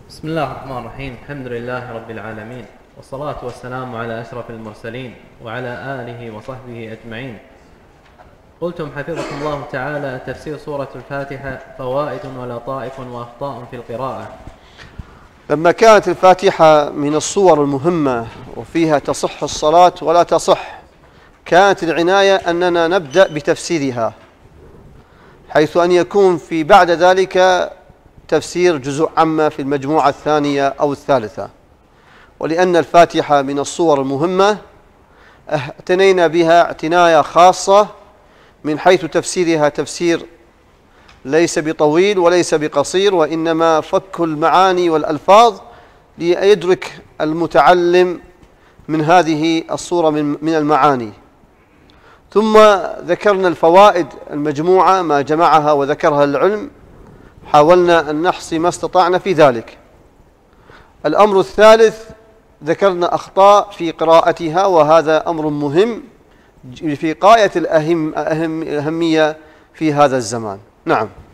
بسم الله الرحمن الرحيم. الحمد لله رب العالمين، والصلاة والسلام على أشرف المرسلين وعلى آله وصحبه أجمعين. قلتم حفظكم الله تعالى: تفسير سورة الفاتحة فوائد ولطائف وأخطاء في القراءة. لما كانت الفاتحة من الصور المهمة وفيها تصح الصلاة ولا تصح، كانت العناية أننا نبدأ بتفسيرها، حيث أن يكون في بعد ذلك تفسير جزء عامة في المجموعة الثانية أو الثالثة. ولأن الفاتحة من الصور المهمة اعتنينا بها اعتناية خاصة من حيث تفسيرها تفسير ليس بطويل وليس بقصير، وإنما فك المعاني والألفاظ ليدرك المتعلم من هذه الصورة من المعاني. ثم ذكرنا الفوائد المجموعة ما جمعها وذكرها العلم، حاولنا أن نحصي ما استطعنا في ذلك. الأمر الثالث ذكرنا أخطاء في قراءتها، وهذا أمر مهم في غاية الأهمية في هذا الزمان. نعم.